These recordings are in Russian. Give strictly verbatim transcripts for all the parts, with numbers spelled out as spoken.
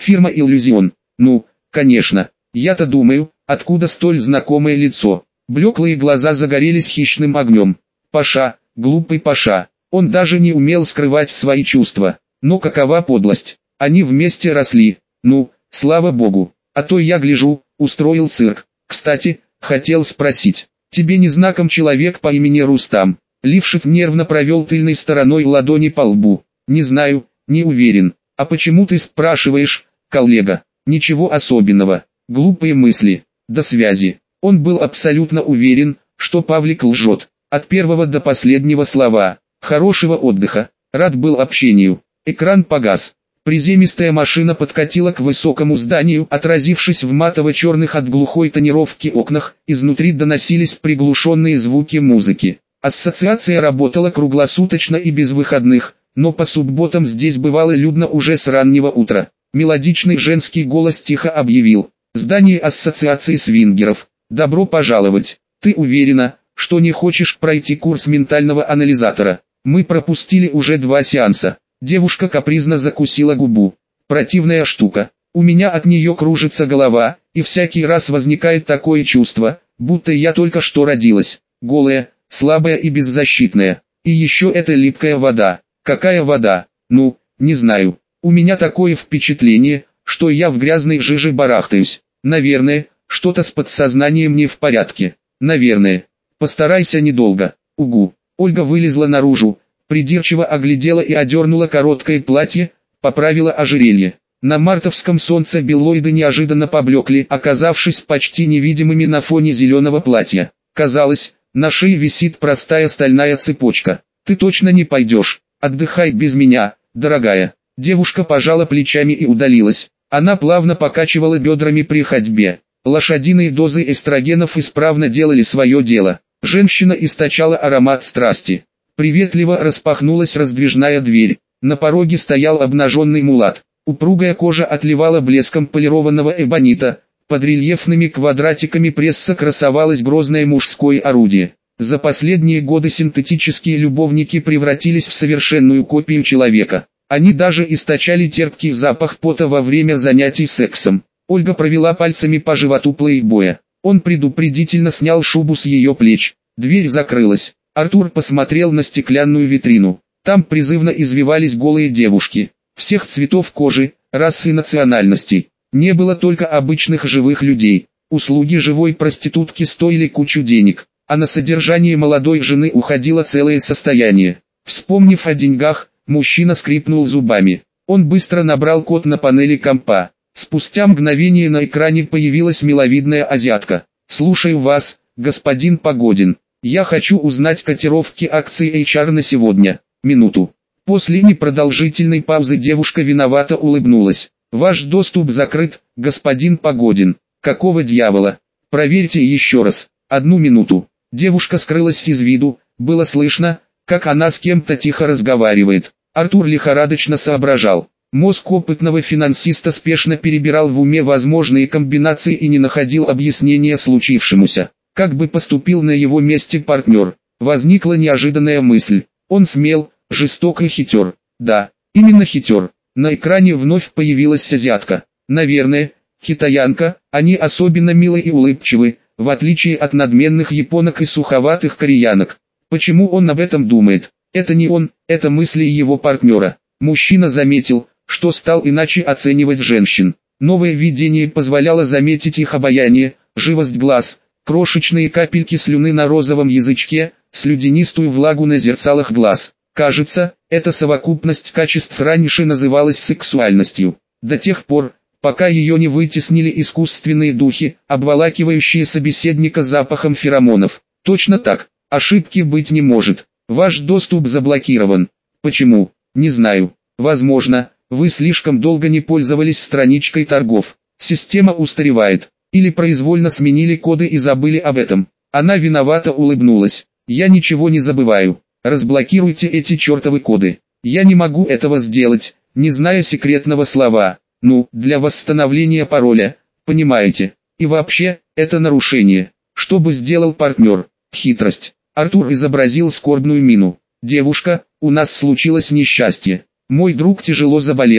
Фирма Иллюзион. Ну, конечно. Я-то думаю, откуда столь знакомое лицо. Блеклые глаза загорелись хищным огнем. Паша, глупый Паша. Он даже не умел скрывать свои чувства. Но какова подлость. Они вместе росли. Ну, слава богу. А то я гляжу, устроил цирк. Кстати, хотел спросить. Тебе не знаком человек по имени Рустам? Лившиц нервно провел тыльной стороной ладони по лбу. Не знаю, не уверен. А почему ты спрашиваешь, коллега? Ничего особенного. Глупые мысли. До связи. Он был абсолютно уверен, что Павлик лжет. От первого до последнего слова. Хорошего отдыха. Рад был общению. Экран погас. Приземистая машина подкатила к высокому зданию, отразившись в матово-черных от глухой тонировки окнах, изнутри доносились приглушенные звуки музыки. Ассоциация работала круглосуточно и без выходных, но по субботам здесь бывало людно уже с раннего утра. Мелодичный женский голос тихо объявил: «Здание ассоциации свингеров. Добро пожаловать. Ты уверена, что не хочешь пройти курс ментального анализатора? Мы пропустили уже два сеанса». Девушка капризно закусила губу. «Противная штука. У меня от нее кружится голова, и всякий раз возникает такое чувство, будто я только что родилась. Голая, слабая и беззащитная. И еще эта липкая вода. Какая вода? Ну, не знаю. У меня такое впечатление, что я в грязной жиже барахтаюсь. Наверное, что-то с подсознанием не в порядке. Наверное. Постарайся недолго. Угу». Ольга вылезла наружу, придирчиво оглядела и одернула короткое платье, поправила ожерелье. На мартовском солнце беллоиды неожиданно поблекли, оказавшись почти невидимыми на фоне зеленого платья. Казалось, на шее висит простая стальная цепочка. «Ты точно не пойдешь? Отдыхай без меня, дорогая». Девушка пожала плечами и удалилась. Она плавно покачивала бедрами при ходьбе. Лошадиные дозы эстрогенов исправно делали свое дело. Женщина источала аромат страсти. Приветливо распахнулась раздвижная дверь. На пороге стоял обнаженный мулат. Упругая кожа отливала блеском полированного эбонита. Под рельефными квадратиками пресса красовалось грозное мужское орудие. За последние годы синтетические любовники превратились в совершенную копию человека. Они даже источали терпкий запах пота во время занятий сексом. Ольга провела пальцами по животу плейбоя. Он предупредительно снял шубу с ее плеч. Дверь закрылась. Артур посмотрел на стеклянную витрину. Там призывно извивались голые девушки. Всех цветов кожи, рас и национальностей. Не было только обычных живых людей. Услуги живой проститутки стоили кучу денег, а на содержание молодой жены уходило целое состояние. Вспомнив о деньгах, мужчина скрипнул зубами. Он быстро набрал код на панели компа. Спустя мгновение на экране появилась миловидная азиатка. «Слушаю вас, господин Погодин. Я хочу узнать котировки акций эйч ар на сегодня. Минуту». После непродолжительной паузы девушка виновато улыбнулась. «Ваш доступ закрыт, господин Погодин. Какого дьявола? Проверьте еще раз. Одну минуту». Девушка скрылась из виду, было слышно, как она с кем-то тихо разговаривает. Артур лихорадочно соображал. Мозг опытного финансиста спешно перебирал в уме возможные комбинации и не находил объяснения случившемуся. Как бы поступил на его месте партнер? Возникла неожиданная мысль. Он смел, жесток и хитер. Да, именно хитер. На экране вновь появилась азиатка. Наверное, китаянка. Они особенно милы и улыбчивы, в отличие от надменных японок и суховатых кореянок. Почему он об этом думает? Это не он, это мысли его партнера. Мужчина заметил, что стал иначе оценивать женщин. Новое видение позволяло заметить их обаяние, живость глаз, крошечные капельки слюны на розовом язычке, слюдянистую влагу на зерцалах глаз. Кажется, эта совокупность качеств раньше называлась сексуальностью. До тех пор, пока ее не вытеснили искусственные духи, обволакивающие собеседника запахом феромонов. Точно так, ошибки быть не может. Ваш доступ заблокирован. Почему? Не знаю. Возможно, вы слишком долго не пользовались страничкой торгов. Система устаревает. Или произвольно сменили коды и забыли об этом. Она виновато улыбнулась. Я ничего не забываю. Разблокируйте эти чертовы коды. Я не могу этого сделать, не зная секретного слова. Ну, для восстановления пароля, понимаете. И вообще, это нарушение. Что бы сделал партнер? Хитрость. Артур изобразил скорбную мину. Девушка, у нас случилось несчастье. Мой друг тяжело заболел.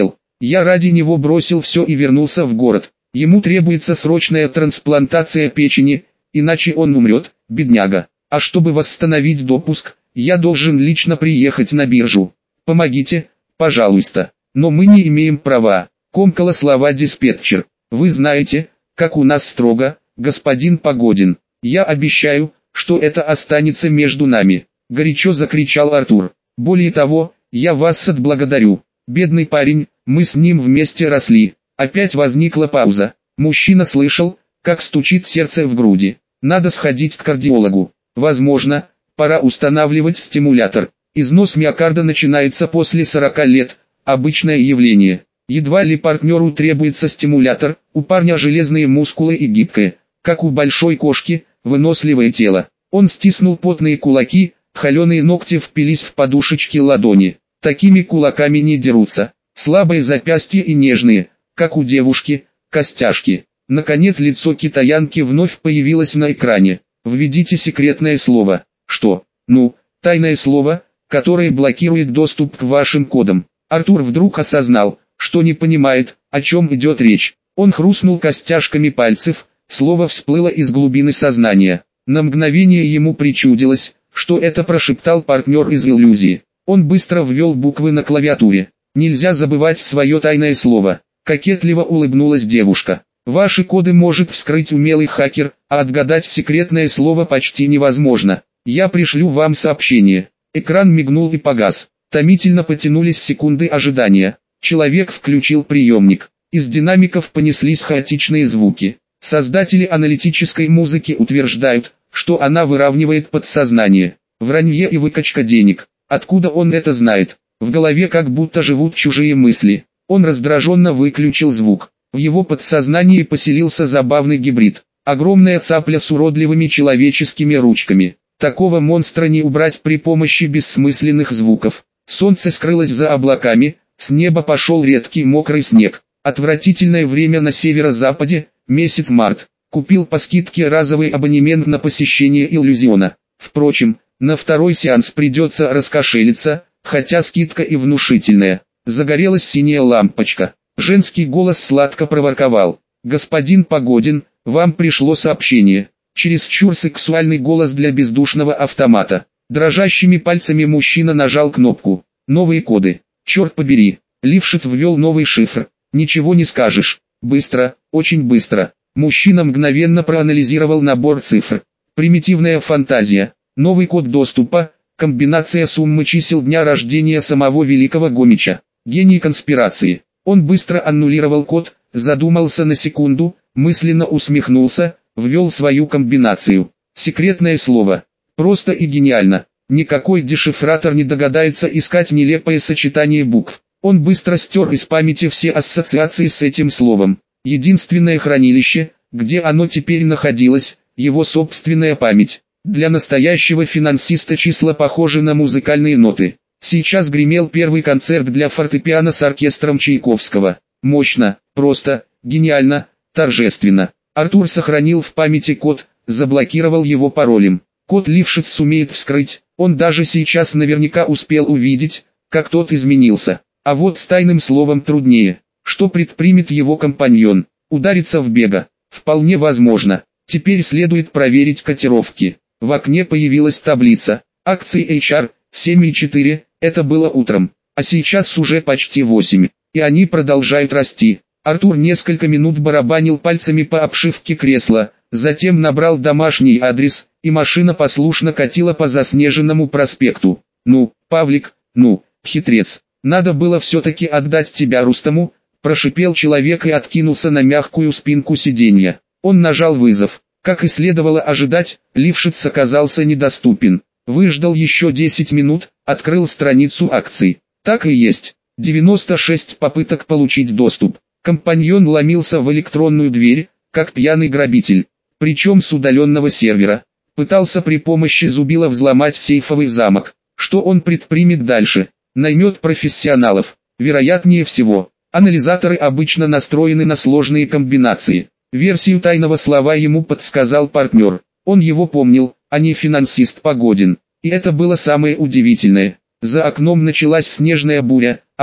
Я ради него бросил все и вернулся в город. Ему требуется срочная трансплантация печени, иначе он умрет, бедняга. А чтобы восстановить допуск, я должен лично приехать на биржу. Помогите, пожалуйста. Но мы не имеем права. Комкала слова диспетчер. Вы знаете, как у нас строго, господин Погодин. Я обещаю, что это останется между нами. Горячо закричал Артур. Более того, я вас отблагодарю. Бедный парень, мы с ним вместе росли. Опять возникла пауза. Мужчина слышал, как стучит сердце в груди. Надо сходить к кардиологу. Возможно, пора устанавливать стимулятор. Износ миокарда начинается после сорока лет. Обычное явление. Едва ли партнеру требуется стимулятор, у парня железные мускулы и гибкое, как у большой кошки, выносливое тело. Он стиснул потные кулаки, холеные ногти впились в подушечки ладони. Такими кулаками не дерутся. Слабые запястья и нежные, как у девушки, костяшки. Наконец лицо китаянки вновь появилось на экране. Введите секретное слово. Что? Ну, тайное слово, которое блокирует доступ к вашим кодам. Артур вдруг осознал, что не понимает, о чем идет речь. Он хрустнул костяшками пальцев, слово всплыло из глубины сознания. На мгновение ему причудилось, что это прошептал партнер из иллюзии. Он быстро ввел буквы на клавиатуре. Нельзя забывать свое тайное слово. Кокетливо улыбнулась девушка. Ваши коды может вскрыть умелый хакер, а отгадать секретное слово почти невозможно. Я пришлю вам сообщение. Экран мигнул и погас. Томительно потянулись секунды ожидания. Человек включил приемник. Из динамиков понеслись хаотичные звуки. Создатели аналитической музыки утверждают, что она выравнивает подсознание. Вранье и выкачка денег. Откуда он это знает? В голове как будто живут чужие мысли. Он раздраженно выключил звук. В его подсознании поселился забавный гибрид. Огромная цапля с уродливыми человеческими ручками. Такого монстра не убрать при помощи бессмысленных звуков. Солнце скрылось за облаками, с неба пошел редкий мокрый снег. Отвратительное время на северо-западе, месяц март. Купил по скидке разовый абонемент на посещение иллюзиона. Впрочем, на второй сеанс придется раскошелиться, хотя скидка и внушительная. Загорелась синяя лампочка. Женский голос сладко проворковал. «Господин Погодин, вам пришло сообщение». Чересчур сексуальный голос для бездушного автомата. Дрожащими пальцами мужчина нажал кнопку. Новые коды. Черт побери. Лившиц ввел новый шифр. Ничего не скажешь. Быстро, очень быстро. Мужчина мгновенно проанализировал набор цифр. Примитивная фантазия. Новый код доступа. Комбинация суммы чисел дня рождения самого великого Гомича. Гений конспирации. Он быстро аннулировал код, задумался на секунду, мысленно усмехнулся, ввел свою комбинацию. Секретное слово. Просто и гениально. Никакой дешифратор не догадается искать нелепое сочетание букв. Он быстро стер из памяти все ассоциации с этим словом. Единственное хранилище, где оно теперь находилось, его собственная память. Для настоящего финансиста числа похожи на музыкальные ноты. Сейчас гремел первый концерт для фортепиано с оркестром Чайковского. Мощно, просто, гениально, торжественно. Артур сохранил в памяти код, заблокировал его паролем. Код Лившиц сумеет вскрыть, он даже сейчас наверняка успел увидеть, как тот изменился. А вот с тайным словом труднее. Что предпримет его компаньон? Удариться в бега? Вполне возможно. Теперь следует проверить котировки. В окне появилась таблица. Акции эйч ар семь и четыре, это было утром. А сейчас уже почти восемь. И они продолжают расти. Артур несколько минут барабанил пальцами по обшивке кресла, затем набрал домашний адрес, и машина послушно катила по заснеженному проспекту. «Ну, Павлик, ну, хитрец, надо было все-таки отдать тебя Рустаму», прошипел человек и откинулся на мягкую спинку сиденья. Он нажал вызов. Как и следовало ожидать, Лившиц оказался недоступен. Выждал еще десять минут, открыл страницу акций. Так и есть. девяносто шесть попыток получить доступ. Компаньон ломился в электронную дверь, как пьяный грабитель. Причем с удаленного сервера. Пытался при помощи зубила взломать сейфовый замок. Что он предпримет дальше? Наймет профессионалов. Вероятнее всего. Анализаторы обычно настроены на сложные комбинации. Версию тайного слова ему подсказал партнер. Он его помнил, а не финансист Погодин. И это было самое удивительное. За окном началась снежная буря, а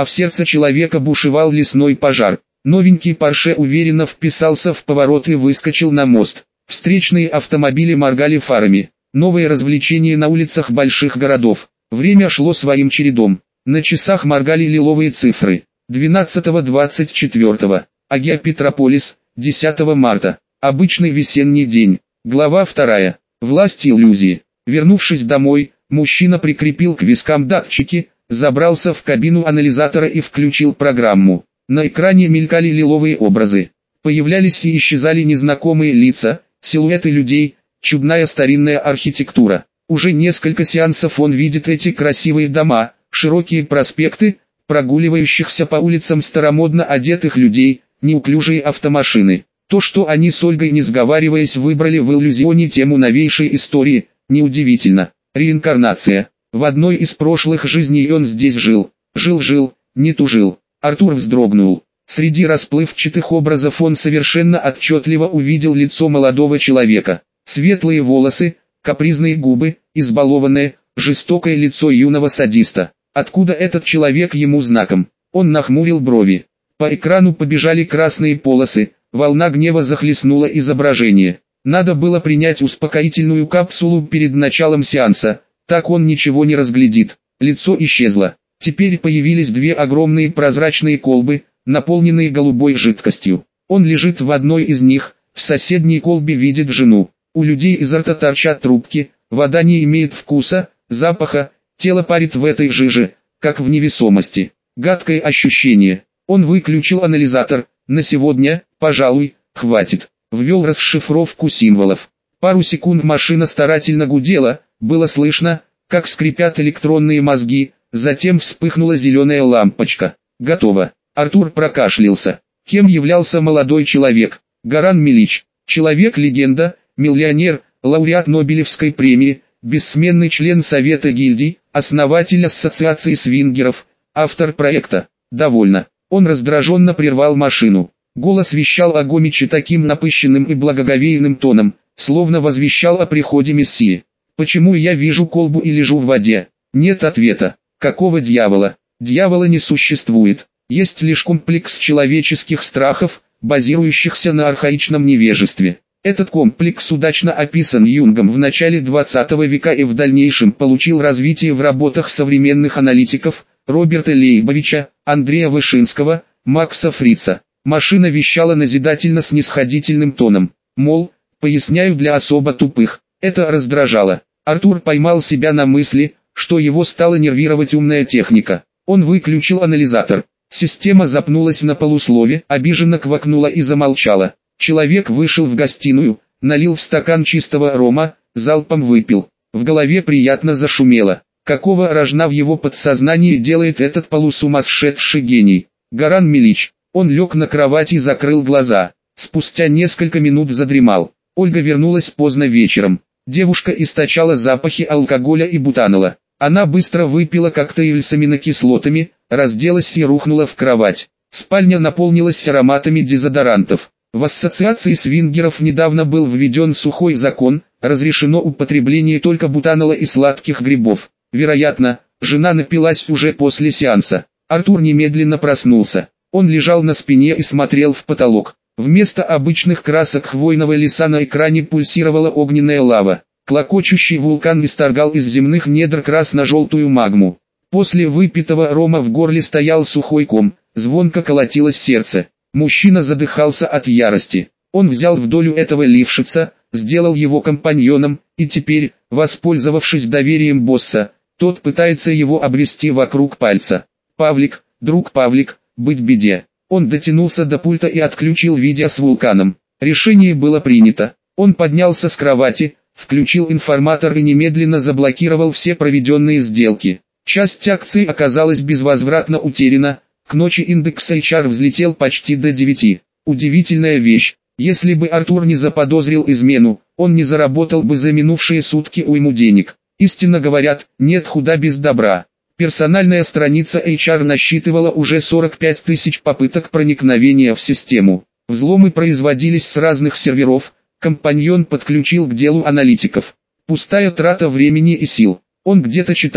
а в сердце человека бушевал лесной пожар. Новенький Порше уверенно вписался в поворот и выскочил на мост. Встречные автомобили моргали фарами. Новые развлечения на улицах больших городов. Время шло своим чередом. На часах моргали лиловые цифры. двенадцатого двадцать четвёртого. Агиопетрополис, десятого марта. Обычный весенний день. Глава вторая. Власть иллюзии. Вернувшись домой, мужчина прикрепил к вискам датчики, забрался в кабину анализатора и включил программу. На экране мелькали лиловые образы. Появлялись и исчезали незнакомые лица, силуэты людей, чудная старинная архитектура. Уже несколько сеансов он видит эти красивые дома, широкие проспекты, прогуливающихся по улицам старомодно одетых людей, неуклюжие автомашины. То, что они с Ольгой, не сговариваясь, выбрали в иллюзионе тему новейшей истории, неудивительно. Реинкарнация. В одной из прошлых жизней он здесь жил. Жил-жил, не тужил. Артур вздрогнул. Среди расплывчатых образов он совершенно отчетливо увидел лицо молодого человека. Светлые волосы, капризные губы, избалованное, жестокое лицо юного садиста. Откуда этот человек ему знаком? Он нахмурил брови. По экрану побежали красные полосы, волна гнева захлестнула изображение. Надо было принять успокоительную капсулу перед началом сеанса, так он ничего не разглядит. Лицо исчезло. Теперь появились две огромные прозрачные колбы, наполненные голубой жидкостью. Он лежит в одной из них, в соседней колбе видит жену. У людей изо рта торчат трубки, вода не имеет вкуса, запаха, тело парит в этой жиже, как в невесомости. Гадкое ощущение. Он выключил анализатор. На сегодня, пожалуй, хватит. Ввел расшифровку символов. Пару секунд машина старательно гудела, было слышно, как скрипят электронные мозги, затем вспыхнула зеленая лампочка. Готово. Артур прокашлялся. Кем являлся молодой человек? Горан Милич. Человек-легенда, миллионер, лауреат Нобелевской премии, бессменный член Совета гильдий, основатель ассоциации свингеров, автор проекта. Довольно. Он раздраженно прервал машину. Голос вещал о Гомиче таким напыщенным и благоговейным тоном, словно возвещал о приходе Мессии. Почему я вижу колбу и лежу в воде? Нет ответа. Какого дьявола? Дьявола не существует. Есть лишь комплекс человеческих страхов, базирующихся на архаичном невежестве. Этот комплекс удачно описан Юнгом в начале двадцатого века и в дальнейшем получил развитие в работах современных аналитиков Роберта Лейбовича, Андрея Вышинского, Макса Фрица. Машина вещала назидательно-снисходительным тоном, мол, поясняю для особо тупых. Это раздражало. Артур поймал себя на мысли, что его стала нервировать умная техника. Он выключил анализатор. Система запнулась на полуслове, обиженно квакнула и замолчала. Человек вышел в гостиную, налил в стакан чистого рома, залпом выпил. В голове приятно зашумело. Какого рожна в его подсознании делает этот полусумасшедший гений? Горан Милич. Он лег на кровать и закрыл глаза. Спустя несколько минут задремал. Ольга вернулась поздно вечером. Девушка источала запахи алкоголя и бутанола. Она быстро выпила коктейль с аминокислотами, разделась и рухнула в кровать. Спальня наполнилась ароматами дезодорантов. В ассоциации свингеров недавно был введен сухой закон, разрешено употребление только бутанола и сладких грибов. Вероятно, жена напилась уже после сеанса. Артур немедленно проснулся. Он лежал на спине и смотрел в потолок. Вместо обычных красок хвойного леса на экране пульсировала огненная лава. Клокочущий вулкан исторгал из земных недр красно-желтую магму. После выпитого рома в горле стоял сухой ком, звонко колотилось сердце. Мужчина задыхался от ярости. Он взял в долю этого лившица, сделал его компаньоном, и теперь, воспользовавшись доверием босса, тот пытается его обвести вокруг пальца. Павлик, друг Павлик, быть беде. Он дотянулся до пульта и отключил видео с вулканом. Решение было принято. Он поднялся с кровати, включил информатор и немедленно заблокировал все проведенные сделки. Часть акций оказалась безвозвратно утеряна. К ночи индекс эйч ар взлетел почти до девяти. Удивительная вещь. Если бы Артур не заподозрил измену, он не заработал бы за минувшие сутки уйму денег. Истинно говорят, нет худа без добра. Персональная страница эйч ар насчитывала уже сорок пять тысяч попыток проникновения в систему. Взломы производились с разных серверов, компаньон подключил к делу аналитиков. Пустая трата времени и сил. Он где-то читал,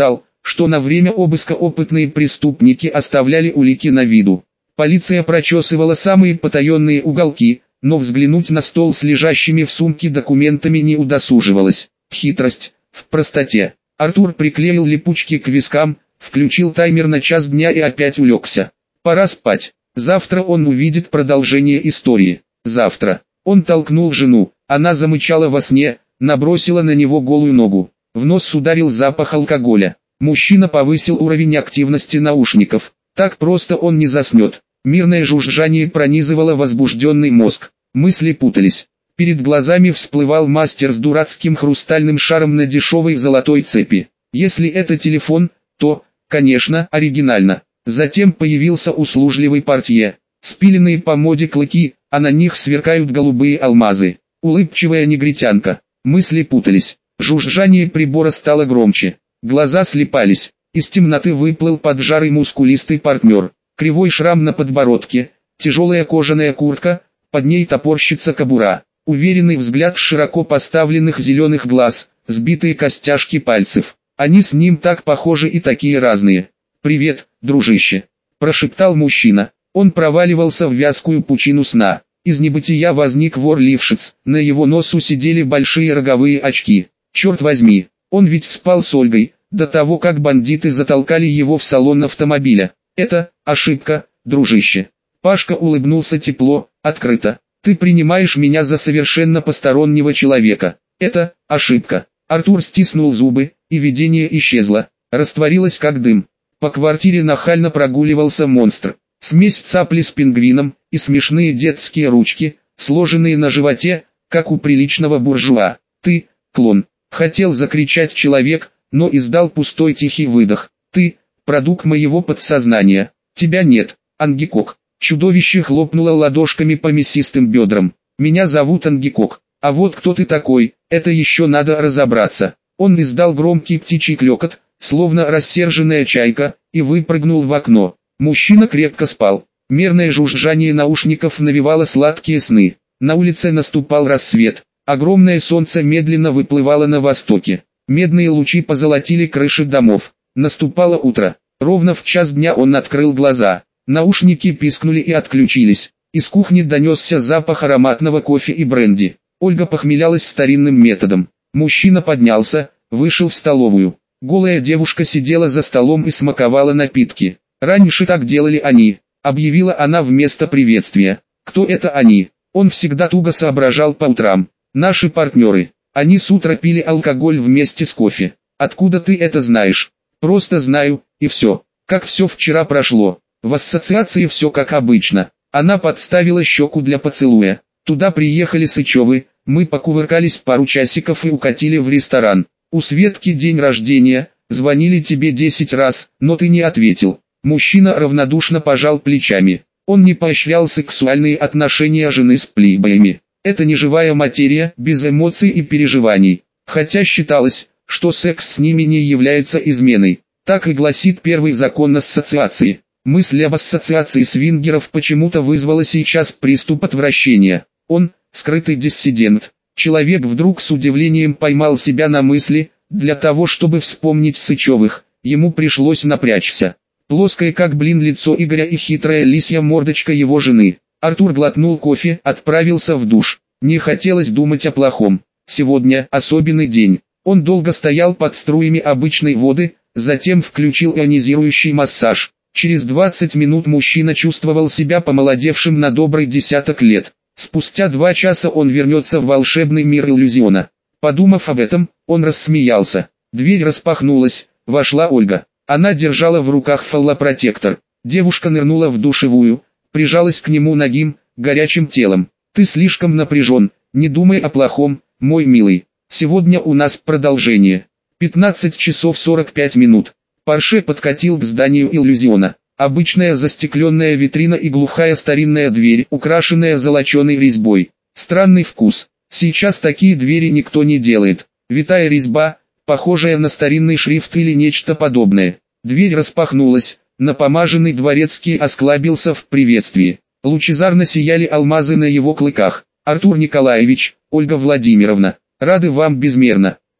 что на время обыска опытные преступники оставляли улики на виду. Полиция прочесывала самые потаенные уголки, но взглянуть на стол с лежащими в сумке документами не удосуживалась. Хитрость в простоте. Артур приклеил липучки к вискам, включил таймер на час дня и опять улегся. Пора спать. Завтра он увидит продолжение истории. Завтра. Он толкнул жену, она замычала во сне, набросила на него голую ногу. В нос ударил запах алкоголя. Мужчина повысил уровень активности наушников. Так просто он не заснет. Мирное жужжание пронизывало возбужденный мозг. Мысли путались. Перед глазами всплывал мастер с дурацким хрустальным шаром на дешевой золотой цепи. Если это телефон, то, конечно, оригинально. Затем появился услужливый портье. Спиленные по моде клыки, а на них сверкают голубые алмазы. Улыбчивая негритянка. Мысли путались. Жужжание прибора стало громче. Глаза слепались. Из темноты выплыл поджарый мускулистый партнер. Кривой шрам на подбородке, тяжелая кожаная куртка, под ней топорщится кобура. Уверенный взгляд широко поставленных зеленых глаз, сбитые костяшки пальцев. Они с ним так похожи и такие разные. «Привет, дружище», – прошептал мужчина. Он проваливался в вязкую пучину сна. Из небытия возник вор-лившиц, на его носу сидели большие роговые очки. Черт возьми, он ведь спал с Ольгой, до того как бандиты затолкали его в салон автомобиля. Это ошибка, дружище. Пашка улыбнулся тепло, открыто. Ты принимаешь меня за совершенно постороннего человека. Это ошибка. Артур стиснул зубы, и видение исчезло, растворилось как дым. По квартире нахально прогуливался монстр. Смесь цапли с пингвином и смешные детские ручки, сложенные на животе, как у приличного буржуа. Ты, клон, хотел закричать человек, но издал пустой тихий выдох. Ты, продукт моего подсознания. Тебя нет, Ангикок. Чудовище хлопнуло ладошками по мясистым бедрам. Меня зовут Ангикок. А вот кто ты такой, это еще надо разобраться. Он издал громкий птичий клёкот, словно рассерженная чайка, и выпрыгнул в окно. Мужчина крепко спал. Мерное жужжание наушников навевало сладкие сны. На улице наступал рассвет. Огромное солнце медленно выплывало на востоке. Медные лучи позолотили крыши домов. Наступало утро. Ровно в час дня он открыл глаза. Наушники пискнули и отключились. Из кухни донесся запах ароматного кофе и бренди. Ольга похмелялась старинным методом. Мужчина поднялся, вышел в столовую. Голая девушка сидела за столом и смаковала напитки. «Раньше так делали они», — объявила она вместо приветствия. «Кто это они?» Он всегда туго соображал по утрам. «Наши партнеры. Они с утра пили алкоголь вместе с кофе». «Откуда ты это знаешь?» «Просто знаю, и все. Как все вчера прошло. В ассоциации все как обычно». Она подставила щеку для поцелуя. «Туда приехали Сычевы, мы покувыркались пару часиков и укатили в ресторан. У Светки день рождения, звонили тебе десять раз, но ты не ответил». Мужчина равнодушно пожал плечами. Он не поощрял сексуальные отношения жены с плейбоями. Это не живая материя, без эмоций и переживаний. Хотя считалось, что секс с ними не является изменой. Так и гласит первый закон ассоциации. Мысль об ассоциации свингеров почему-то вызвала сейчас приступ отвращения. Он, скрытый диссидент, человек вдруг с удивлением поймал себя на мысли, для того чтобы вспомнить Сычевых, ему пришлось напрячься. Плоское как блин лицо Игоря и хитрая лисья мордочка его жены. Артур глотнул кофе, отправился в душ. Не хотелось думать о плохом. Сегодня особенный день. Он долго стоял под струями обычной воды, затем включил ионизирующий массаж. Через двадцать минут мужчина чувствовал себя помолодевшим на добрый десяток лет. Спустя два часа он вернется в волшебный мир иллюзиона. Подумав об этом, он рассмеялся. Дверь распахнулась, вошла Ольга. Она держала в руках фаллопротектор. Девушка нырнула в душевую, прижалась к нему нагим, горячим телом. «Ты слишком напряжен, не думай о плохом, мой милый. Сегодня у нас продолжение». пятнадцать часов сорок пять минут. Порше подкатил к зданию иллюзиона. Обычная застекленная витрина и глухая старинная дверь, украшенная золоченой резьбой. Странный вкус. Сейчас такие двери никто не делает. Витая резьба, похожая на старинный шрифт или нечто подобное. Дверь распахнулась, напомаженный дворецкий осклабился в приветствии. Лучезарно сияли алмазы на его клыках. «Артур Николаевич, Ольга Владимировна, рады вам безмерно».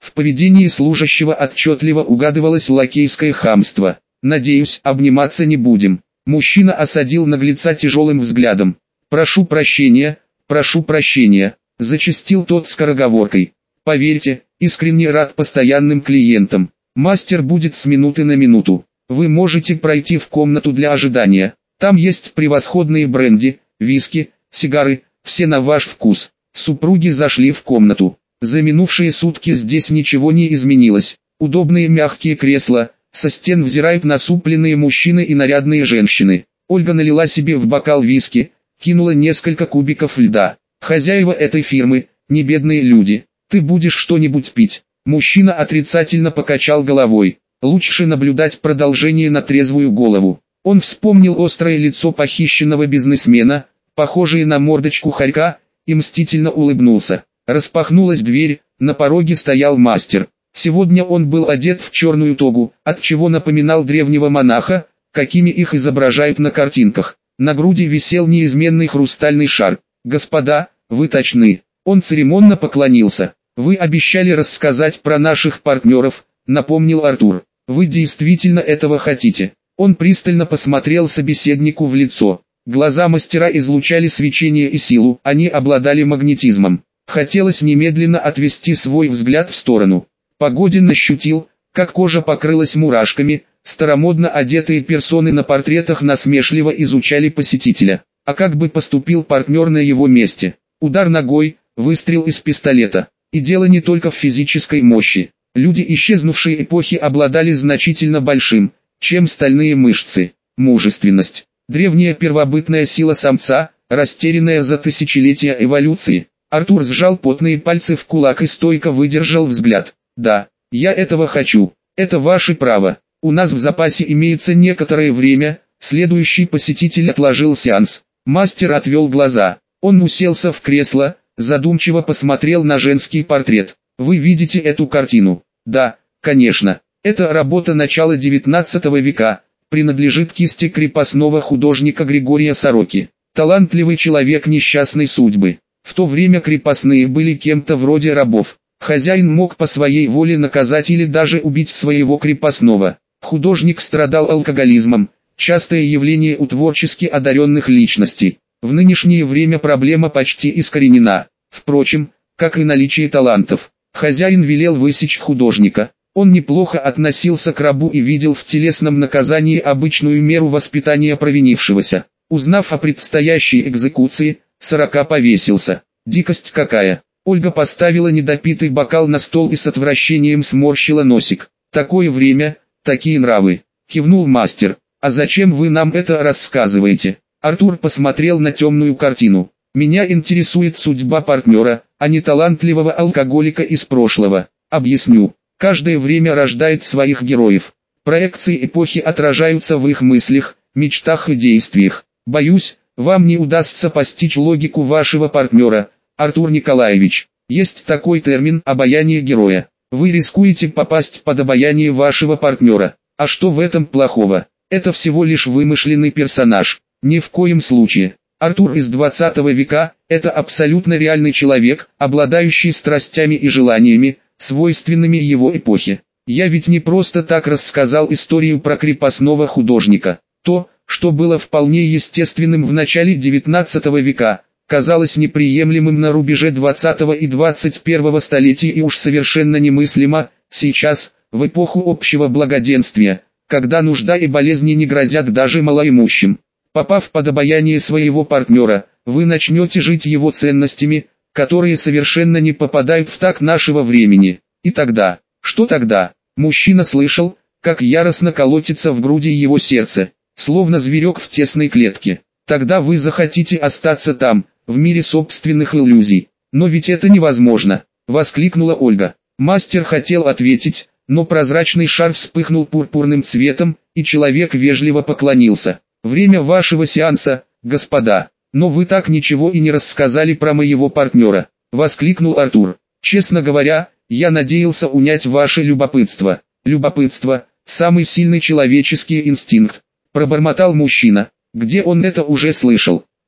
В поведении служащего отчетливо угадывалось лакейское хамство. «Надеюсь, обниматься не будем». Мужчина осадил наглеца тяжелым взглядом. «Прошу прощения, прошу прощения», — зачастил тот скороговоркой. «Поверьте, искренне рад постоянным клиентам. Мастер будет с минуты на минуту. Вы можете пройти в комнату для ожидания. Там есть превосходные бренди, виски, сигары, все на ваш вкус». Супруги зашли в комнату. За минувшие сутки здесь ничего не изменилось. Удобные мягкие кресла, со стен взирают насупленные мужчины и нарядные женщины. Ольга налила себе в бокал виски, кинула несколько кубиков льда. «Хозяева этой фирмы, не бедные люди. Ты будешь что-нибудь пить?» Мужчина отрицательно покачал головой. «Лучше наблюдать продолжение на трезвую голову». Он вспомнил острое лицо похищенного бизнесмена, похожее на мордочку хорька, и мстительно улыбнулся. Распахнулась дверь, на пороге стоял мастер. Сегодня он был одет в черную тогу, отчего напоминал древнего монаха, какими их изображают на картинках. На груди висел неизменный хрустальный шар. «Господа, вы точны». Он церемонно поклонился. «Вы обещали рассказать про наших партнеров», — напомнил Артур. «Вы действительно этого хотите?» Он пристально посмотрел собеседнику в лицо. Глаза мастера излучали свечение и силу, они обладали магнетизмом. Хотелось немедленно отвести свой взгляд в сторону. Погодин ощутил, как кожа покрылась мурашками, старомодно одетые персоны на портретах насмешливо изучали посетителя. А как бы поступил партнер на его месте? Удар ногой, выстрел из пистолета. И дело не только в физической мощи. Люди исчезнувшей эпохи обладали значительно большим, чем стальные мышцы, мужественность. Древняя первобытная сила самца, растерянная за тысячелетия эволюции. Артур сжал потные пальцы в кулак и стойко выдержал взгляд. «Да, я этого хочу. Это ваше право. У нас в запасе имеется некоторое время». Следующий посетитель отложил сеанс. Мастер отвел глаза. Он уселся в кресло, задумчиво посмотрел на женский портрет. «Вы видите эту картину?» «Да, конечно. Это работа начала девятнадцатого века, принадлежит кисти крепостного художника Григория Сороки. Талантливый человек несчастной судьбы. В то время крепостные были кем-то вроде рабов. Хозяин мог по своей воле наказать или даже убить своего крепостного. Художник страдал алкоголизмом, частое явление у творчески одаренных личностей. В нынешнее время проблема почти искоренена. Впрочем, как и наличие талантов. Хозяин велел высечь художника. Он неплохо относился к рабу и видел в телесном наказании обычную меру воспитания провинившегося. Узнав о предстоящей экзекуции, Сорока повесился. Дикость какая! Ольга поставила недопитый бокал на стол и с отвращением сморщила носик. «Такое время, такие нравы», — кивнул мастер. «А зачем вы нам это рассказываете?» Артур посмотрел на темную картину. «Меня интересует судьба партнера, а не талантливого алкоголика из прошлого. Объясню. Каждое время рождает своих героев. Проекции эпохи отражаются в их мыслях, мечтах и действиях. Боюсь, вам не удастся постичь логику вашего партнера, Артур Николаевич. Есть такой термин «обаяние героя». Вы рискуете попасть под обаяние вашего партнера. А что в этом плохого? Это всего лишь вымышленный персонаж. Ни в коем случае. Артур из двадцатого века – это абсолютно реальный человек, обладающий страстями и желаниями, свойственными его эпохе. Я ведь не просто так рассказал историю про крепостного художника. То, что было вполне естественным в начале девятнадцатого века, казалось неприемлемым на рубеже двадцатого и двадцать первого столетий и уж совершенно немыслимо сейчас, в эпоху общего благоденствия, когда нужда и болезни не грозят даже малоимущим. Попав под обаяние своего партнера, вы начнете жить его ценностями, которые совершенно не попадают в такт нашего времени. И тогда, что тогда? Мужчина слышал, как яростно колотится в груди его сердце, словно зверек в тесной клетке. Тогда вы захотите остаться там, в мире собственных иллюзий. Но ведь это невозможно, воскликнула Ольга. Мастер хотел ответить, но прозрачный шар вспыхнул пурпурным цветом, и человек вежливо поклонился. Время вашего сеанса, господа. Но вы так ничего и не рассказали про моего партнера, воскликнул Артур. Честно говоря, я надеялся унять ваше любопытство. Любопытство – самый сильный человеческий инстинкт, пробормотал мужчина. Где он это уже слышал?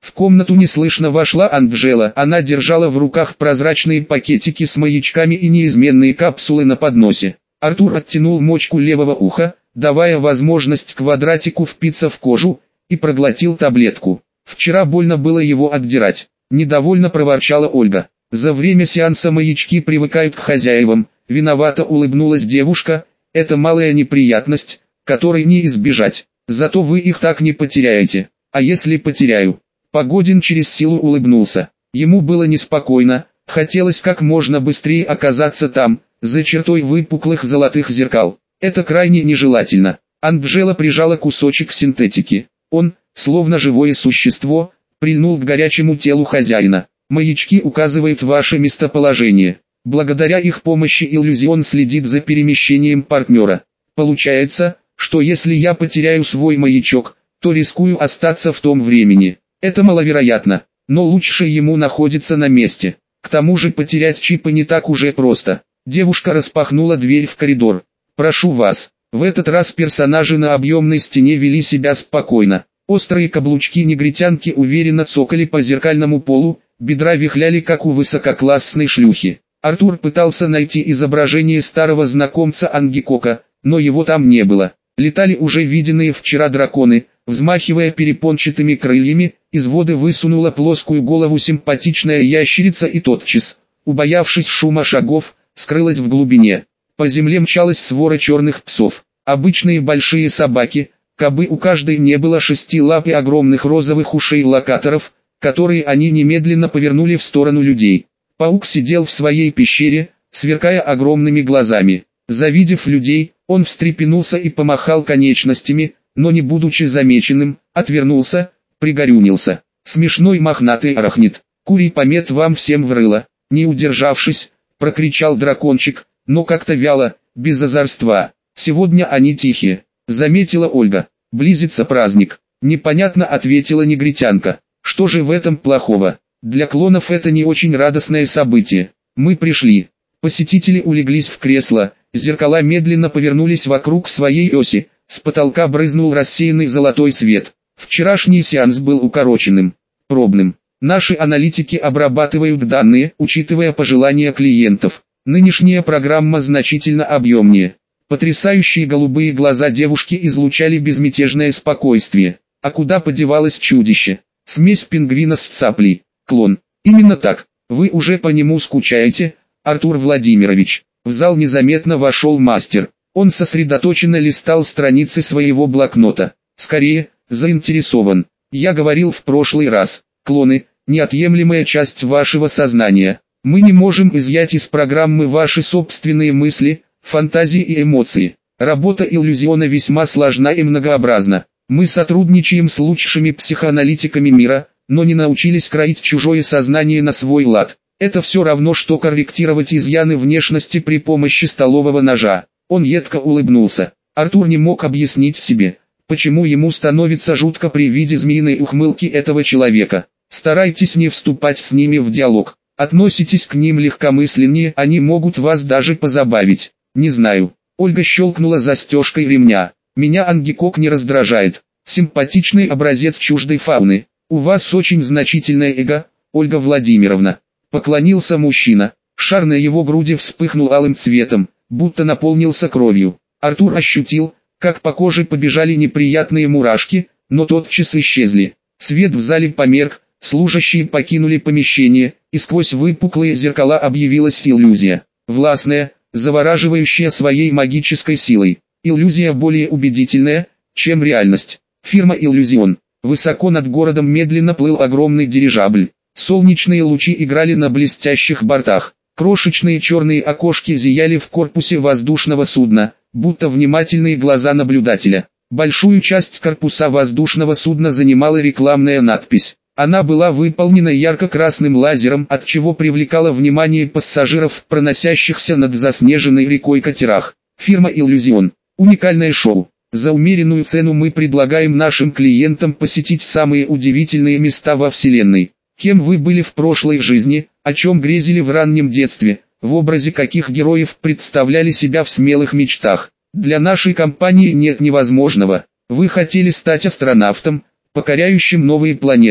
В комнату неслышно вошла Анджела. Она держала в руках прозрачные пакетики с маячками и неизменные капсулы на подносе. Артур оттянул мочку левого уха, давая возможность квадратику впиться в кожу, и проглотил таблетку. Вчера больно было его отдирать. Недовольно проворчала Ольга. За время сеанса маячки привыкают к хозяевам. Виновато улыбнулась девушка. Это малая неприятность, которой не избежать. Зато вы их так не потеряете. А если потеряю? Погодин через силу улыбнулся. Ему было неспокойно, хотелось как можно быстрее оказаться там, за чертой выпуклых золотых зеркал. Это крайне нежелательно. Анджела прижала кусочек синтетики. Он, словно живое существо, прильнул к горячему телу хозяина. Маячки указывают ваше местоположение. Благодаря их помощи иллюзион следит за перемещением партнера. Получается, что если я потеряю свой маячок, то рискую остаться в том времени. Это маловероятно, но лучше ему находиться на месте. К тому же потерять чипы не так уже просто. Девушка распахнула дверь в коридор. Прошу вас. В этот раз персонажи на объемной стене вели себя спокойно. Острые каблучки негритянки уверенно цокали по зеркальному полу, бедра вихляли как у высококлассной шлюхи. Артур пытался найти изображение старого знакомца Ангикока, но его там не было. Летали уже виденные вчера драконы, взмахивая перепончатыми крыльями, из воды высунула плоскую голову симпатичная ящерица и тотчас, убоявшись шума шагов, скрылась в глубине. По земле мчалась свора черных псов, обычные большие собаки, кабы у каждой не было шести лап и огромных розовых ушей локаторов, которые они немедленно повернули в сторону людей. Паук сидел в своей пещере, сверкая огромными глазами. Завидев людей, он встрепенулся и помахал конечностями, но не будучи замеченным, отвернулся, пригорюнился. Смешной мохнатый арахнид, курий помет вам всем в рыло. Не удержавшись, прокричал дракончик, но как-то вяло, без озорства. Сегодня они тихие, заметила Ольга. Близится праздник. Непонятно, ответила негритянка. Что же в этом плохого? Для клонов это не очень радостное событие. Мы пришли. Посетители улеглись в кресла, зеркала медленно повернулись вокруг своей оси, с потолка брызнул рассеянный золотой свет. Вчерашний сеанс был укороченным, пробным. Наши аналитики обрабатывают данные, учитывая пожелания клиентов. Нынешняя программа значительно объемнее. Потрясающие голубые глаза девушки излучали безмятежное спокойствие. А куда подевалось чудище? Смесь пингвина с цаплей. Клон. Именно так. Вы уже по нему скучаете, Артур Владимирович. В зал незаметно вошел мастер. Он сосредоточенно листал страницы своего блокнота. Скорее, заинтересован. Я говорил в прошлый раз. Клоны – неотъемлемая часть вашего сознания. Мы не можем изъять из программы ваши собственные мысли, фантазии и эмоции. Работа иллюзиона весьма сложна и многообразна. Мы сотрудничаем с лучшими психоаналитиками мира, но не научились кроить чужое сознание на свой лад. Это все равно, что корректировать изъяны внешности при помощи столового ножа. Он едко улыбнулся. Артур не мог объяснить себе, почему ему становится жутко при виде змеиной ухмылки этого человека. Старайтесь не вступать с ними в диалог. Относитесь к ним легкомысленнее, они могут вас даже позабавить. Не знаю. Ольга щелкнула застежкой ремня. Меня Ангикок не раздражает. Симпатичный образец чуждой фауны. У вас очень значительное эго, Ольга Владимировна. Поклонился мужчина. Шар на его груди вспыхнул алым цветом, будто наполнился кровью. Артур ощутил, как по коже побежали неприятные мурашки, но тотчас исчезли. Свет в зале померк, служащие покинули помещение, и сквозь выпуклые зеркала объявилась иллюзия. Властная, завораживающая своей магической силой. Иллюзия более убедительная, чем реальность. Фирма «Иллюзион». Высоко над городом медленно плыл огромный дирижабль. Солнечные лучи играли на блестящих бортах. Крошечные черные окошки зияли в корпусе воздушного судна, будто внимательные глаза наблюдателя. Большую часть корпуса воздушного судна занимала рекламная надпись. Она была выполнена ярко-красным лазером, отчего привлекала внимание пассажиров, проносящихся над заснеженной рекой катерах. Фирма «Иллюзион». Уникальное шоу. За умеренную цену мы предлагаем нашим клиентам посетить самые удивительные места во Вселенной. Кем вы были в прошлой жизни, о чем грезили в раннем детстве, в образе каких героев представляли себя в смелых мечтах. Для нашей компании нет невозможного. Вы хотели стать астронавтом, покоряющим новые планеты.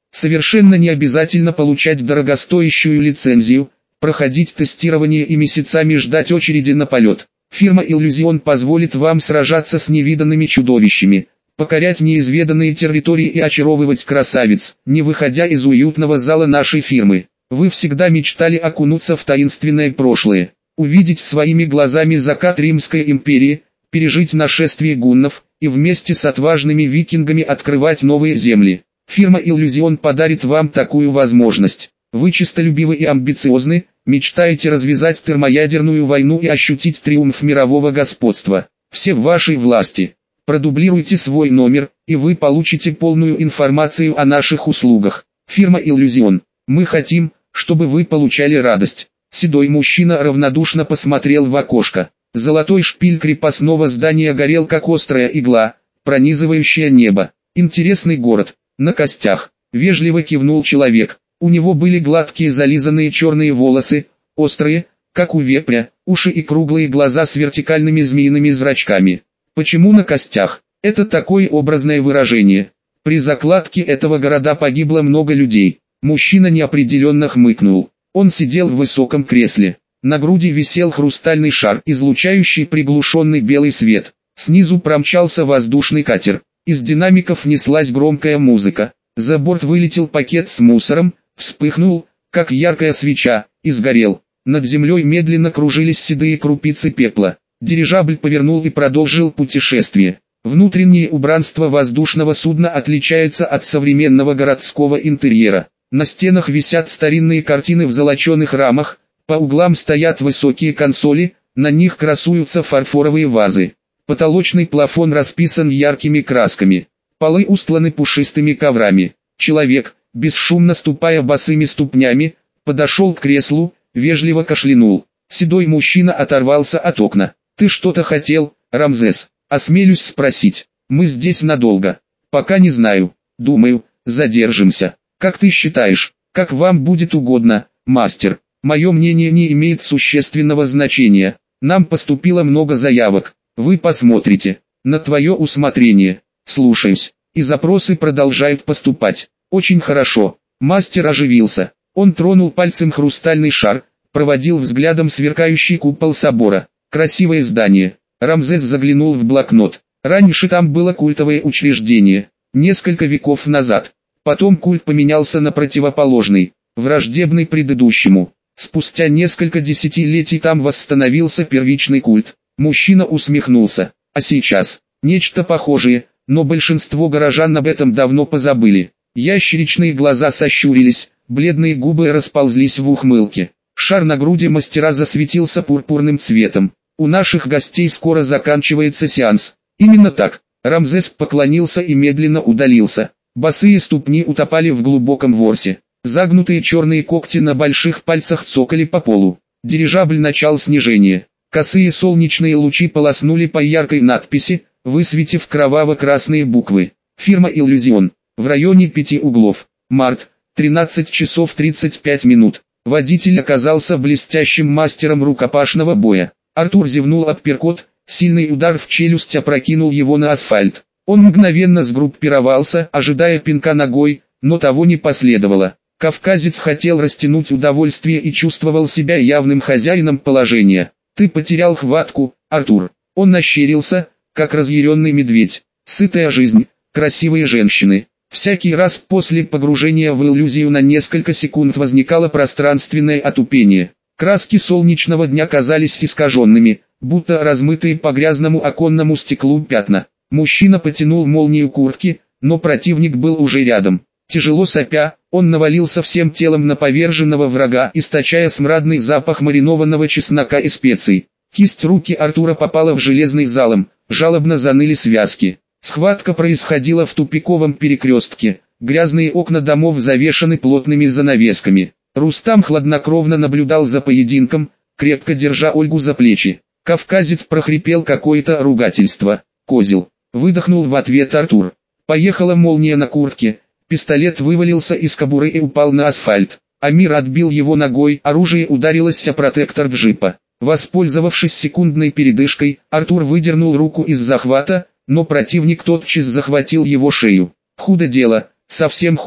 Совершенно не обязательно получать дорогостоящую лицензию, проходить тестирование и месяцами ждать очереди на полет. Фирма Illusion позволит вам сражаться с невиданными чудовищами, покорять неизведанные территории и очаровывать красавиц, не выходя из уютного зала нашей фирмы. Вы всегда мечтали окунуться в таинственное прошлое, увидеть своими глазами закат Римской империи, пережить нашествие гуннов и вместе с отважными викингами открывать новые земли. Фирма Illusion подарит вам такую возможность. Вы честолюбивы и амбициозны, мечтаете развязать термоядерную войну и ощутить триумф мирового господства. Все в вашей власти. Продублируйте свой номер, и вы получите полную информацию о наших услугах. Фирма Illusion. Мы хотим, чтобы вы получали радость. Седой мужчина равнодушно посмотрел в окошко. Золотой шпиль крепостного здания горел как острая игла, пронизывающая небо. Интересный город. На костях. Вежливо кивнул человек. У него были гладкие зализанные черные волосы, острые, как у вепря, уши и круглые глаза с вертикальными змеиными зрачками. Почему на костях? Это такое образное выражение. При закладке этого города погибло много людей. Мужчина неопределенно хмыкнул. Он сидел в высоком кресле. На груди висел хрустальный шар, излучающий приглушенный белый свет. Снизу промчался воздушный катер. Из динамиков неслась громкая музыка. За борт вылетел пакет с мусором, вспыхнул, как яркая свеча, и сгорел. Над землей медленно кружились седые крупицы пепла. Дирижабль повернул и продолжил путешествие. Внутреннее убранство воздушного судна отличается от современного городского интерьера. На стенах висят старинные картины в золоченых рамах, по углам стоят высокие консоли, на них красуются фарфоровые вазы. Потолочный плафон расписан яркими красками. Полы устланы пушистыми коврами. Человек, бесшумно ступая босыми ступнями, подошел к креслу, вежливо кашлянул. Седой мужчина оторвался от окна. «Ты что-то хотел, Рамзес?» «Осмелюсь спросить. Мы здесь надолго?» «Пока не знаю. Думаю, задержимся. Как ты считаешь? Как вам будет угодно, мастер. Мое мнение не имеет существенного значения. Нам поступило много заявок. Вы посмотрите. На твое усмотрение. Слушаюсь». И запросы продолжают поступать. Очень хорошо. Мастер оживился. Он тронул пальцем хрустальный шар, проводил взглядом сверкающий купол собора. Красивое здание. Рамзес заглянул в блокнот. Раньше там было культовое учреждение. Несколько веков назад. Потом культ поменялся на противоположный, враждебный предыдущему. Спустя несколько десятилетий там восстановился первичный культ. Мужчина усмехнулся. А сейчас? Нечто похожее, но большинство горожан об этом давно позабыли. Ящеричные глаза сощурились, бледные губы расползлись в ухмылке. Шар на груди мастера засветился пурпурным цветом. У наших гостей скоро заканчивается сеанс. Именно так. Рамзес поклонился и медленно удалился. Босые ступни утопали в глубоком ворсе. Загнутые черные когти на больших пальцах цокали по полу. Дирижабль начал снижение. Косые солнечные лучи полоснули по яркой надписи, высветив кроваво-красные буквы. Фирма Illusion. В районе пяти углов. Март. тринадцать часов тридцать пять минут. Водитель оказался блестящим мастером рукопашного боя. Артур зевнул апперкот, сильный удар в челюсть опрокинул его на асфальт. Он мгновенно сгруппировался, ожидая пинка ногой, но того не последовало. Кавказец хотел растянуть удовольствие и чувствовал себя явным хозяином положения. «Ты потерял хватку, Артур». Он ощерился, как разъяренный медведь. Сытая жизнь, красивые женщины. Всякий раз после погружения в иллюзию на несколько секунд возникало пространственное отупение. Краски солнечного дня казались искаженными, будто размытые по грязному оконному стеклу пятна. Мужчина потянул молнию куртки, но противник был уже рядом. Тяжело сопя, он навалился всем телом на поверженного врага, источая смрадный запах маринованного чеснока и специй. Кисть руки Артура попала в железный залом, жалобно заныли связки. Схватка происходила в тупиковом перекрестке, грязные окна домов завешаны плотными занавесками. Рустам хладнокровно наблюдал за поединком, крепко держа Ольгу за плечи. Кавказец прохрипел какое-то ругательство. «Козел!» — выдохнул в ответ Артур. Поехала молния на куртке, пистолет вывалился из кобуры и упал на асфальт. Амир отбил его ногой, оружие ударилось о протектор джипа. Воспользовавшись секундной передышкой, Артур выдернул руку из захвата, но противник тотчас захватил его шею. «Худо дело, совсем худо»,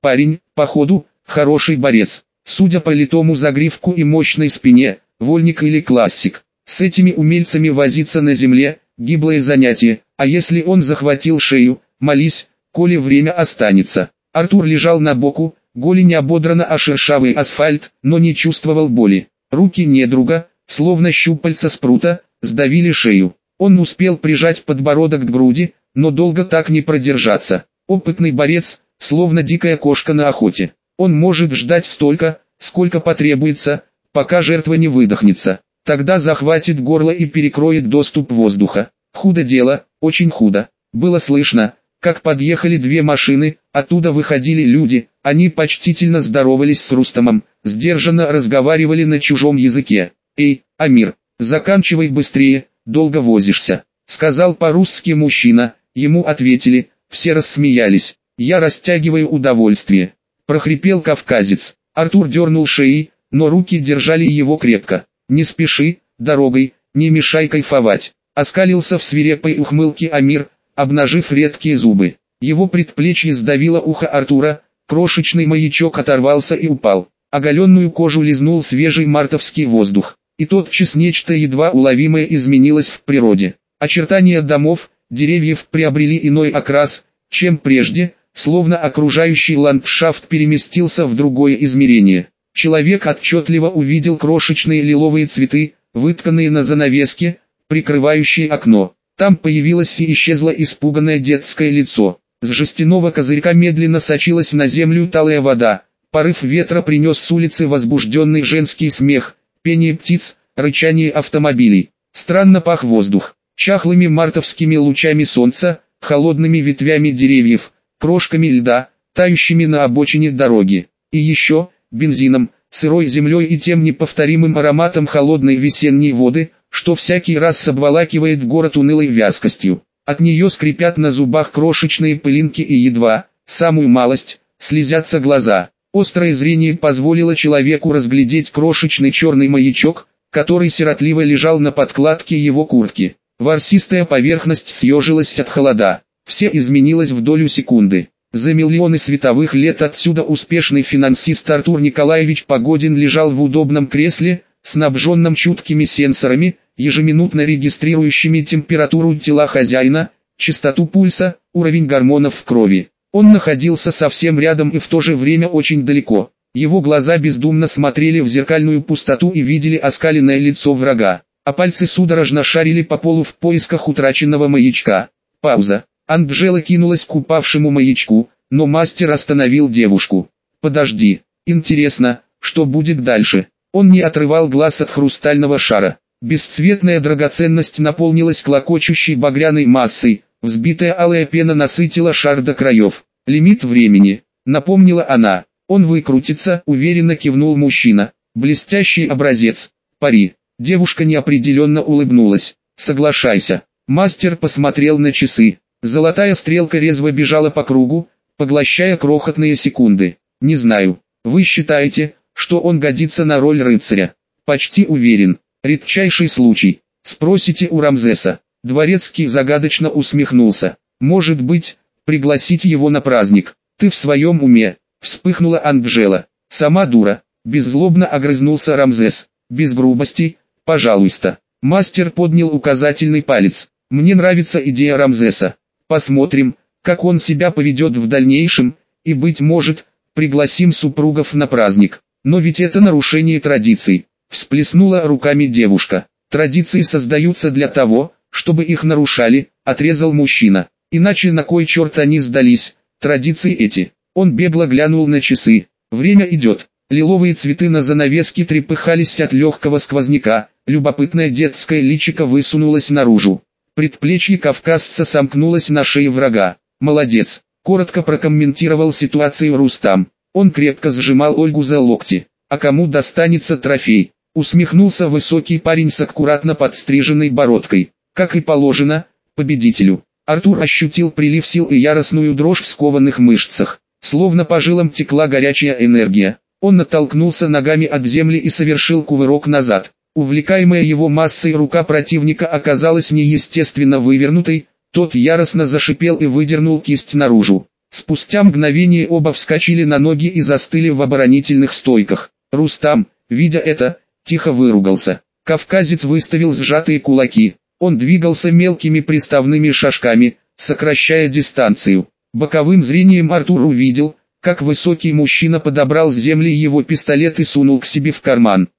Парень, походу, хороший борец. Судя по литому загривку и мощной спине, вольник или классик. С этими умельцами возиться на земле – гиблое занятие, а если он захватил шею, молись, коли время останется. Артур лежал на боку, голень ободрана о шершавый асфальт, но не чувствовал боли. Руки недруга, словно щупальца спрута, сдавили шею. Он успел прижать подбородок к груди, но долго так не продержаться. Опытный борец, словно дикая кошка на охоте. Он может ждать столько, сколько потребуется, пока жертва не выдохнется. Тогда захватит горло и перекроет доступ воздуха. Худо дело, очень худо. Было слышно, как подъехали две машины, оттуда выходили люди, они почтительно здоровались с Рустамом, сдержанно разговаривали на чужом языке. «Эй, Амир, заканчивай быстрее, долго возишься», — сказал по-русски мужчина, ему ответили, все рассмеялись. «Я растягиваю удовольствие», — прохрипел кавказец. Артур дернул шеей, но руки держали его крепко. «Не спеши, дорогой, не мешай кайфовать», — оскалился в свирепой ухмылке Амир, обнажив редкие зубы. Его предплечье сдавило ухо Артура, крошечный маячок оторвался и упал. Оголенную кожу лизнул свежий мартовский воздух. И тотчас нечто едва уловимое изменилось в природе. Очертания домов, деревьев приобрели иной окрас, чем прежде, словно окружающий ландшафт переместился в другое измерение. Человек отчетливо увидел крошечные лиловые цветы, вытканные на занавеске, прикрывающие окно. Там появилось и исчезло испуганное детское лицо. С жестяного козырька медленно сочилась на землю талая вода. Порыв ветра принес с улицы возбужденный женский смех, пение птиц, рычание автомобилей. Странно пах воздух, чахлыми мартовскими лучами солнца, холодными ветвями деревьев, крошками льда, тающими на обочине дороги. И еще, бензином, сырой землей и тем неповторимым ароматом холодной весенней воды, что всякий раз обволакивает город унылой вязкостью. От нее скрипят на зубах крошечные пылинки и едва, самую малость, слезятся глаза. Острое зрение позволило человеку разглядеть крошечный черный маячок, который сиротливо лежал на подкладке его куртки. Ворсистая поверхность съежилась от холода. Все изменилось в долю секунды. За миллионы световых лет отсюда успешный финансист Артур Николаевич Погодин лежал в удобном кресле, снабженном чуткими сенсорами, ежеминутно регистрирующими температуру тела хозяина, частоту пульса, уровень гормонов в крови. Он находился совсем рядом и в то же время очень далеко. Его глаза бездумно смотрели в зеркальную пустоту и видели оскаленное лицо врага, а пальцы судорожно шарили по полу в поисках утраченного маячка. Пауза. Анджела кинулась к упавшему маячку, но мастер остановил девушку. «Подожди, интересно, что будет дальше?» Он не отрывал глаз от хрустального шара. Бесцветная драгоценность наполнилась клокочущей багряной массой, взбитая алая пена насытила шар до краев. «Лимит времени», — напомнила она. «Он выкрутится», — уверенно кивнул мужчина. «Блестящий образец. Пари». Девушка неопределенно улыбнулась. «Соглашайся». Мастер посмотрел на часы. Золотая стрелка резво бежала по кругу, поглощая крохотные секунды. «Не знаю. Вы считаете, что он годится на роль рыцаря?» «Почти уверен. Редчайший случай. Спросите у Рамзеса». Дворецкий загадочно усмехнулся. «Может быть, пригласить его на праздник?» «Ты в своем уме?» — вспыхнула Анджела. «Сама дура», — беззлобно огрызнулся Рамзес. «Без грубостей, пожалуйста». Мастер поднял указательный палец. «Мне нравится идея Рамзеса. Посмотрим, как он себя поведет в дальнейшем, и, быть может, пригласим супругов на праздник. Но ведь это нарушение традиций», — всплеснула руками девушка. «Традиции создаются для того, чтобы их нарушали», — отрезал мужчина. «Иначе на кой черт они сдались, традиции эти?» Он бегло глянул на часы. «Время идет». Лиловые цветы на занавеске трепыхались от легкого сквозняка, любопытное детское личико высунулось наружу. Предплечье кавказца сомкнулось на шее врага. «Молодец», — коротко прокомментировал ситуацию Рустам. Он крепко сжимал Ольгу за локти. «А кому достанется трофей?» — усмехнулся высокий парень с аккуратно подстриженной бородкой. «Как и положено, победителю». Артур ощутил прилив сил и яростную дрожь в скованных мышцах. Словно по жилам текла горячая энергия. Он оттолкнулся ногами от земли и совершил кувырок назад. Увлекаемая его массой рука противника оказалась неестественно вывернутой, тот яростно зашипел и выдернул кисть наружу. Спустя мгновение оба вскочили на ноги и застыли в оборонительных стойках. Рустам, видя это, тихо выругался. Кавказец выставил сжатые кулаки. Он двигался мелкими приставными шажками, сокращая дистанцию. Боковым зрением Артур увидел, как высокий мужчина подобрал с земли его пистолет и сунул к себе в карман.